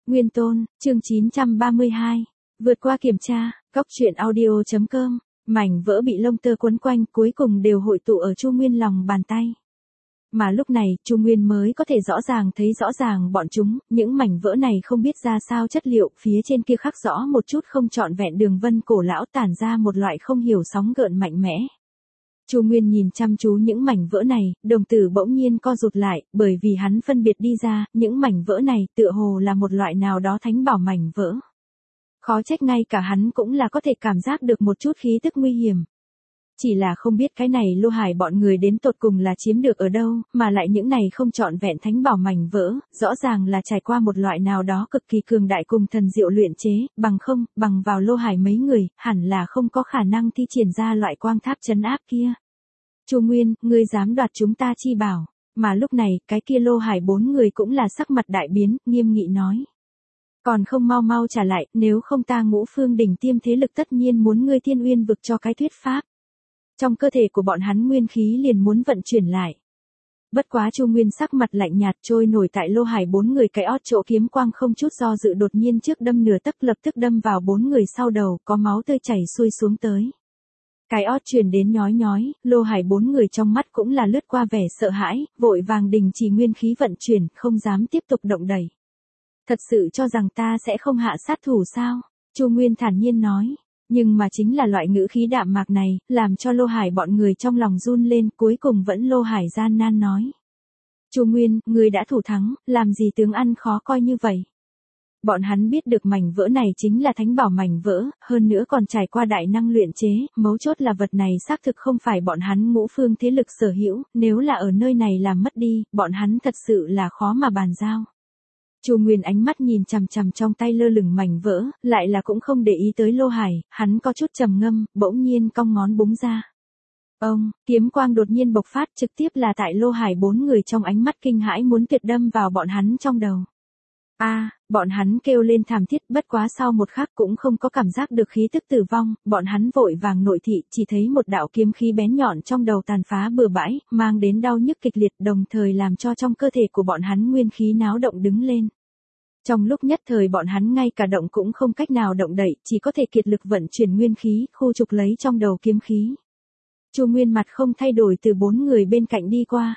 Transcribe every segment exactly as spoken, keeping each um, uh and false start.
Nguyên Tôn, chương chín trăm ba mươi hai. Vượt qua kiểm tra, Cóc truyện audio chấm com. Mảnh vỡ bị lông tơ quấn quanh cuối cùng đều hội tụ ở Chu Nguyên lòng bàn tay. Mà lúc này, Chu Nguyên mới có thể rõ ràng thấy rõ ràng bọn chúng, những mảnh vỡ này không biết ra sao chất liệu, phía trên kia khắc rõ một chút không trọn vẹn đường vân cổ lão tản ra một loại không hiểu sóng gợn mạnh mẽ. Chu Nguyên nhìn chăm chú những mảnh vỡ này, đồng tử bỗng nhiên co rụt lại, bởi vì hắn phân biệt đi ra, những mảnh vỡ này tựa hồ là một loại nào đó thánh bảo mảnh vỡ. Khó trách ngay cả hắn cũng là có thể cảm giác được một chút khí tức nguy hiểm. Chỉ là không biết cái này Lô Hải bọn người đến tột cùng là chiếm được ở đâu, mà lại những này không trọn vẹn thánh bảo mảnh vỡ, rõ ràng là trải qua một loại nào đó cực kỳ cường đại cùng thần diệu luyện chế, bằng không, bằng vào Lô Hải mấy người, hẳn là không có khả năng thi triển ra loại quang tháp trấn áp kia. Chu Nguyên, ngươi dám đoạt chúng ta chi bảo, mà lúc này, cái kia Lô Hải bốn người cũng là sắc mặt đại biến, nghiêm nghị nói. Còn không mau mau trả lại, nếu không ta Ngũ Phương đỉnh tiêm thế lực tất nhiên muốn ngươi Thiên Uyên vực cho cái thuyết pháp. Trong cơ thể của bọn hắn nguyên khí liền muốn vận chuyển lại. Bất quá Chu Nguyên sắc mặt lạnh nhạt trôi nổi tại Lô Hải bốn người cái ót chỗ kiếm quang không chút do dự đột nhiên trước đâm nửa tấc lập tức đâm vào bốn người sau đầu, có máu tươi chảy xuôi xuống tới. Cái ót truyền đến nhói nhói, Lô Hải bốn người trong mắt cũng là lướt qua vẻ sợ hãi, vội vàng đình chỉ nguyên khí vận chuyển, không dám tiếp tục động đẩy. Thật sự cho rằng ta sẽ không hạ sát thủ sao? Chu Nguyên thản nhiên nói. Nhưng mà chính là loại ngữ khí đạm mạc này, làm cho Lô Hải bọn người trong lòng run lên, cuối cùng vẫn Lô Hải gian nan nói. Chu Nguyên, người đã thủ thắng, làm gì tướng ăn khó coi như vậy? Bọn hắn biết được mảnh vỡ này chính là thánh bảo mảnh vỡ, hơn nữa còn trải qua đại năng luyện chế, mấu chốt là vật này xác thực không phải bọn hắn Ngũ Phương thế lực sở hữu, nếu là ở nơi này làm mất đi, bọn hắn thật sự là khó mà bàn giao. Chu Nguyên ánh mắt nhìn chằm chằm trong tay lơ lửng mảnh vỡ, lại là cũng không để ý tới Lô Hải, hắn có chút trầm ngâm, bỗng nhiên cong ngón búng ra. Ông, kiếm quang đột nhiên bộc phát trực tiếp là tại Lô Hải bốn người trong ánh mắt kinh hãi muốn tuyệt đâm vào bọn hắn trong đầu. A, à, bọn hắn kêu lên thảm thiết, bất quá sau một khắc cũng không có cảm giác được khí tức tử vong, bọn hắn vội vàng nội thị, chỉ thấy một đạo kiếm khí bén nhọn trong đầu tàn phá bừa bãi, mang đến đau nhức kịch liệt, đồng thời làm cho trong cơ thể của bọn hắn nguyên khí náo động đứng lên. Trong lúc nhất thời bọn hắn ngay cả động cũng không cách nào động đậy, chỉ có thể kiệt lực vận chuyển nguyên khí, khu trục lấy trong đầu kiếm khí. Chu Nguyên mặt không thay đổi từ bốn người bên cạnh đi qua.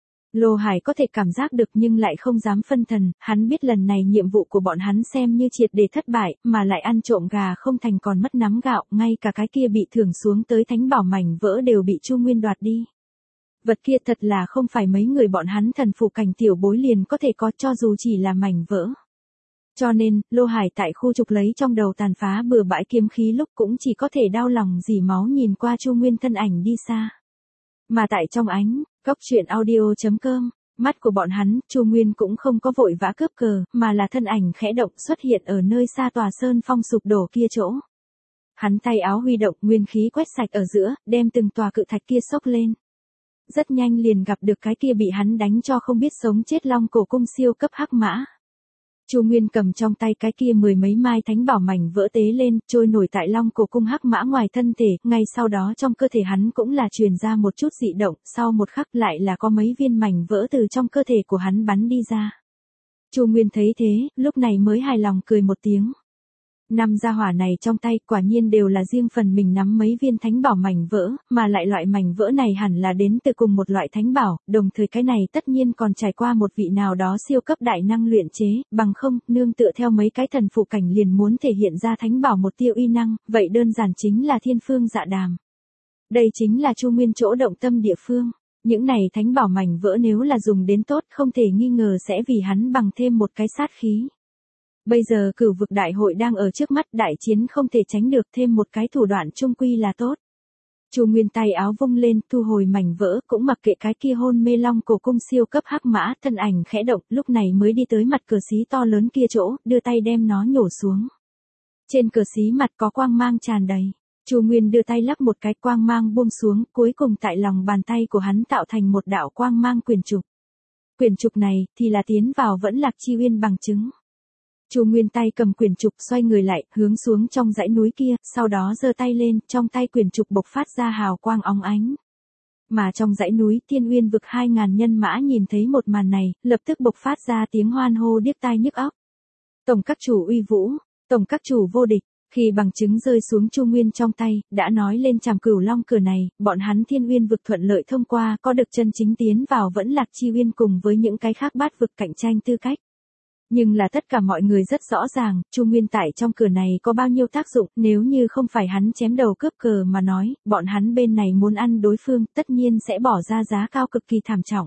Lô Hải có thể cảm giác được nhưng lại không dám phân thần, hắn biết lần này nhiệm vụ của bọn hắn xem như triệt để thất bại, mà lại ăn trộm gà không thành còn mất nắm gạo, ngay cả cái kia bị thưởng xuống tới thánh bảo mảnh vỡ đều bị Chu Nguyên đoạt đi. Vật kia thật là không phải mấy người bọn hắn thần phụ cảnh tiểu bối liền có thể có cho dù chỉ là mảnh vỡ. Cho nên, Lô Hải tại khu trục lấy trong đầu tàn phá bừa bãi kiếm khí lúc cũng chỉ có thể đau lòng dỉ máu nhìn qua Chu Nguyên thân ảnh đi xa. Mà tại trong ánh, Cóc truyện audio chấm com, mắt của bọn hắn, Chu Nguyên cũng không có vội vã cướp cờ, mà là thân ảnh khẽ động xuất hiện ở nơi xa tòa sơn phong sụp đổ kia chỗ. Hắn tay áo huy động nguyên khí quét sạch ở giữa, đem từng tòa cự thạch kia xốc lên. Rất nhanh liền gặp được cái kia bị hắn đánh cho không biết sống chết long cổ cung siêu cấp hắc mã. Chu Nguyên cầm trong tay cái kia mười mấy mai thánh bảo mảnh vỡ tế lên, trôi nổi tại long cổ cung hắc mã ngoài thân thể, ngay sau đó trong cơ thể hắn cũng là truyền ra một chút dị động, sau một khắc lại là có mấy viên mảnh vỡ từ trong cơ thể của hắn bắn đi ra. Chu Nguyên thấy thế, lúc này mới hài lòng cười một tiếng. Năm gia hỏa này trong tay quả nhiên đều là riêng phần mình nắm mấy viên thánh bảo mảnh vỡ, mà lại loại mảnh vỡ này hẳn là đến từ cùng một loại thánh bảo, đồng thời cái này tất nhiên còn trải qua một vị nào đó siêu cấp đại năng luyện chế, bằng không, nương tựa theo mấy cái thần phụ cảnh liền muốn thể hiện ra thánh bảo một tiêu uy năng, vậy đơn giản chính là thiên phương dạ đàm. Đây chính là Chu Nguyên chỗ động tâm địa phương. Những này thánh bảo mảnh vỡ nếu là dùng đến tốt không thể nghi ngờ sẽ vì hắn bằng thêm một cái sát khí. Bây giờ cửu vực đại hội đang ở trước mắt, đại chiến không thể tránh được, thêm một cái thủ đoạn trung quy là tốt. Chu Nguyên tay áo vung lên, thu hồi mảnh vỡ, cũng mặc kệ cái kia hôn mê long cổ cung siêu cấp hắc mã, thân ảnh khẽ động, lúc này mới đi tới mặt cửa xí to lớn kia chỗ, đưa tay đem nó nhổ xuống. Trên cửa xí mặt có quang mang tràn đầy. Chu Nguyên đưa tay lắp một cái quang mang buông xuống, cuối cùng tại lòng bàn tay của hắn tạo thành một đạo quang mang quyền trục. Quyền trục này thì là tiến vào vẫn lạc chi uyên bằng chứng. Chu Nguyên tay cầm quyền trục xoay người lại, hướng xuống trong dãy núi kia, sau đó giơ tay lên, trong tay quyền trục bộc phát ra hào quang óng ánh. Mà trong dãy núi Thiên Uyên vực hai ngàn nhân mã nhìn thấy một màn này, lập tức bộc phát ra tiếng hoan hô điếc tai nhức óc. Tổng các chủ uy vũ, tổng các chủ vô địch. Khi bằng chứng rơi xuống Chu Nguyên trong tay, đã nói lên Trảm Cửu Long cửa này, bọn hắn Thiên Uyên vực thuận lợi thông qua, có được chân chính tiến vào Vẫn Lạc Chi Uyên cùng với những cái khác bát vực cạnh tranh tư cách. Nhưng là tất cả mọi người rất rõ ràng, Chu Nguyên tại trong cửa này có bao nhiêu tác dụng, nếu như không phải hắn chém đầu cướp cờ mà nói, bọn hắn bên này muốn ăn đối phương, tất nhiên sẽ bỏ ra giá cao cực kỳ thảm trọng.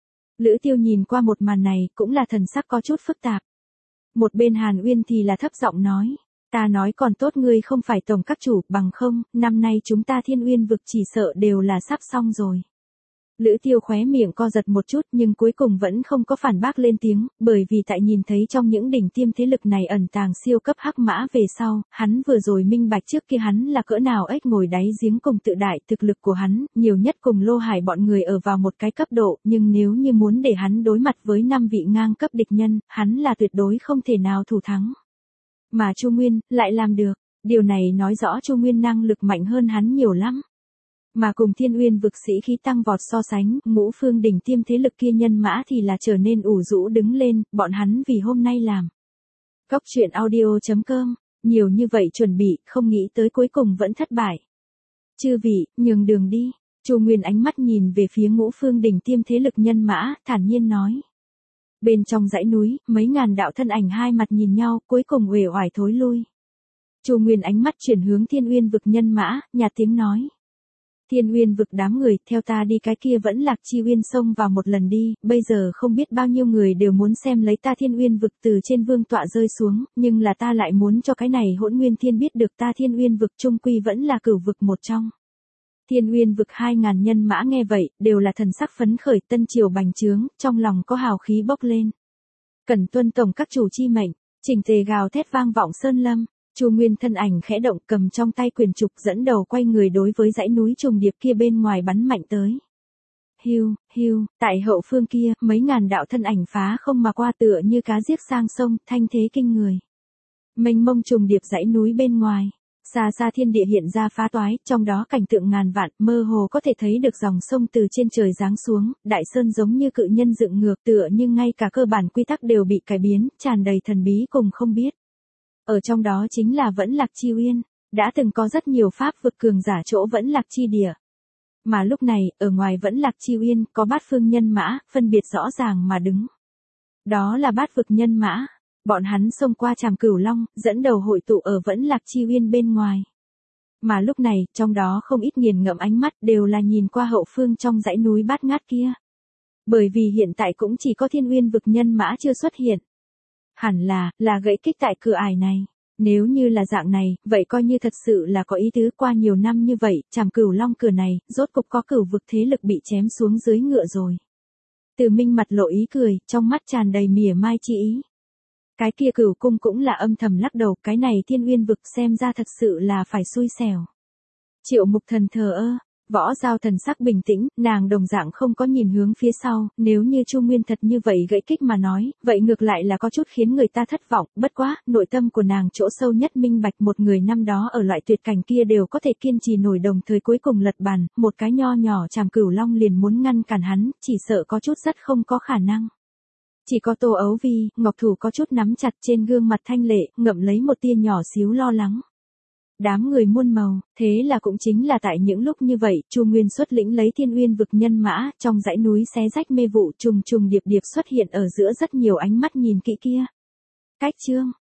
Lữ Tiêu nhìn qua một màn này, cũng là thần sắc có chút phức tạp. Một bên Hàn Uyên thì là thấp giọng nói, ta nói còn tốt ngươi không phải tổng các chủ, bằng không, năm nay chúng ta Thiên Uyên vực chỉ sợ đều là sắp xong rồi. Lữ Tiêu khóe miệng co giật một chút nhưng cuối cùng vẫn không có phản bác lên tiếng, bởi vì tại nhìn thấy trong những đỉnh tiêm thế lực này ẩn tàng siêu cấp hắc mã về sau, hắn vừa rồi minh bạch trước kia hắn là cỡ nào ếch ngồi đáy giếng cùng tự đại, thực lực của hắn, nhiều nhất cùng Lô Hải bọn người ở vào một cái cấp độ, nhưng nếu như muốn để hắn đối mặt với năm vị ngang cấp địch nhân, hắn là tuyệt đối không thể nào thủ thắng. Mà Chu Nguyên, lại làm được, điều này nói rõ Chu Nguyên năng lực mạnh hơn hắn nhiều lắm. Mà cùng Thiên Uyên vực sĩ khí tăng vọt so sánh, ngũ phương đỉnh tiêm thế lực kia nhân mã thì là trở nên ủ rũ đứng lên, bọn hắn vì hôm nay làm. Cóc truyện audio chấm com, nhiều như vậy chuẩn bị, không nghĩ tới cuối cùng vẫn thất bại. Chư vị, nhường đường đi. Chu Nguyên ánh mắt nhìn về phía ngũ phương đỉnh tiêm thế lực nhân mã, thản nhiên nói. Bên trong dãy núi, mấy ngàn đạo thân ảnh hai mặt nhìn nhau, cuối cùng uể oải thối lui. Chu Nguyên ánh mắt chuyển hướng Thiên Uyên vực nhân mã, nhạt tiếng nói. Thiên Uyên vực đám người, theo ta đi cái kia Vẫn Lạc Chi Uyên xông vào một lần đi, bây giờ không biết bao nhiêu người đều muốn xem lấy ta Thiên Uyên vực từ trên vương tọa rơi xuống, nhưng là ta lại muốn cho cái này Hỗn Nguyên Thiên biết được ta Thiên Uyên vực trung quy vẫn là cửu vực một trong. Thiên Uyên vực hai ngàn nhân mã nghe vậy, đều là thần sắc phấn khởi, tân triều bành trướng, trong lòng có hào khí bốc lên. Cẩn tuân tổng các chủ chi mệnh, chỉnh tề gào thét vang vọng sơn lâm. Chu Nguyên thân ảnh khẽ động, cầm trong tay quyền trục dẫn đầu quay người đối với dãy núi trùng điệp kia bên ngoài bắn mạnh tới. Hiu, hiu, tại hậu phương kia, mấy ngàn đạo thân ảnh phá không mà qua tựa như cá giết sang sông, thanh thế kinh người. Mênh mông trùng điệp dãy núi bên ngoài, xa xa thiên địa hiện ra phá toái, trong đó cảnh tượng ngàn vạn, mơ hồ có thể thấy được dòng sông từ trên trời giáng xuống, đại sơn giống như cự nhân dựng ngược tựa nhưng ngay cả cơ bản quy tắc đều bị cải biến, tràn đầy thần bí cùng không biết. Ở trong đó chính là Vẫn Lạc Chi Uyên, đã từng có rất nhiều pháp vực cường giả chỗ Vẫn Lạc Chi địa. Mà lúc này, ở ngoài Vẫn Lạc Chi Uyên, có bát phương nhân mã, phân biệt rõ ràng mà đứng. Đó là bát vực nhân mã, bọn hắn xông qua Trảm Cửu Long, dẫn đầu hội tụ ở Vẫn Lạc Chi Uyên bên ngoài. Mà lúc này, trong đó không ít nghiền ngẫm ánh mắt đều là nhìn qua hậu phương trong dãy núi bát ngát kia. Bởi vì hiện tại cũng chỉ có Thiên Uyên vực nhân mã chưa xuất hiện. Hẳn là, là gãy kích tại cửa ải này. Nếu như là dạng này, vậy coi như thật sự là có ý tứ qua nhiều năm như vậy, Trảm Cửu Long cửa này, rốt cục có cửu vực thế lực bị chém xuống dưới ngựa rồi. Từ Minh mặt lộ ý cười, trong mắt tràn đầy mỉa mai chi ý. Cái kia Cửu cung cũng là âm thầm lắc đầu, cái này Thiên Uyên vực xem ra thật sự là phải xui xẻo. Triệu Mục Thần thờ ơ. Võ Giao thần sắc bình tĩnh, nàng đồng dạng không có nhìn hướng phía sau, nếu như Chu Nguyên thật như vậy gãy kích mà nói, vậy ngược lại là có chút khiến người ta thất vọng, bất quá, nội tâm của nàng chỗ sâu nhất minh bạch một người năm đó ở loại tuyệt cảnh kia đều có thể kiên trì nổi đồng thời cuối cùng lật bàn, một cái nho nhỏ Trảm Cửu Long liền muốn ngăn cản hắn, chỉ sợ có chút rất không có khả năng. Chỉ có Tô Ấu Vi, ngọc thủ có chút nắm chặt trên gương mặt thanh lệ, ngậm lấy một tia nhỏ xíu lo lắng. Đám người muôn màu, thế là cũng chính là tại những lúc như vậy, Chu Nguyên xuất lĩnh lấy Thiên Uyên vực nhân mã, trong dãy núi xé rách mê vụ trùng trùng điệp điệp xuất hiện ở giữa rất nhiều ánh mắt nhìn kỹ kia. Cách chương,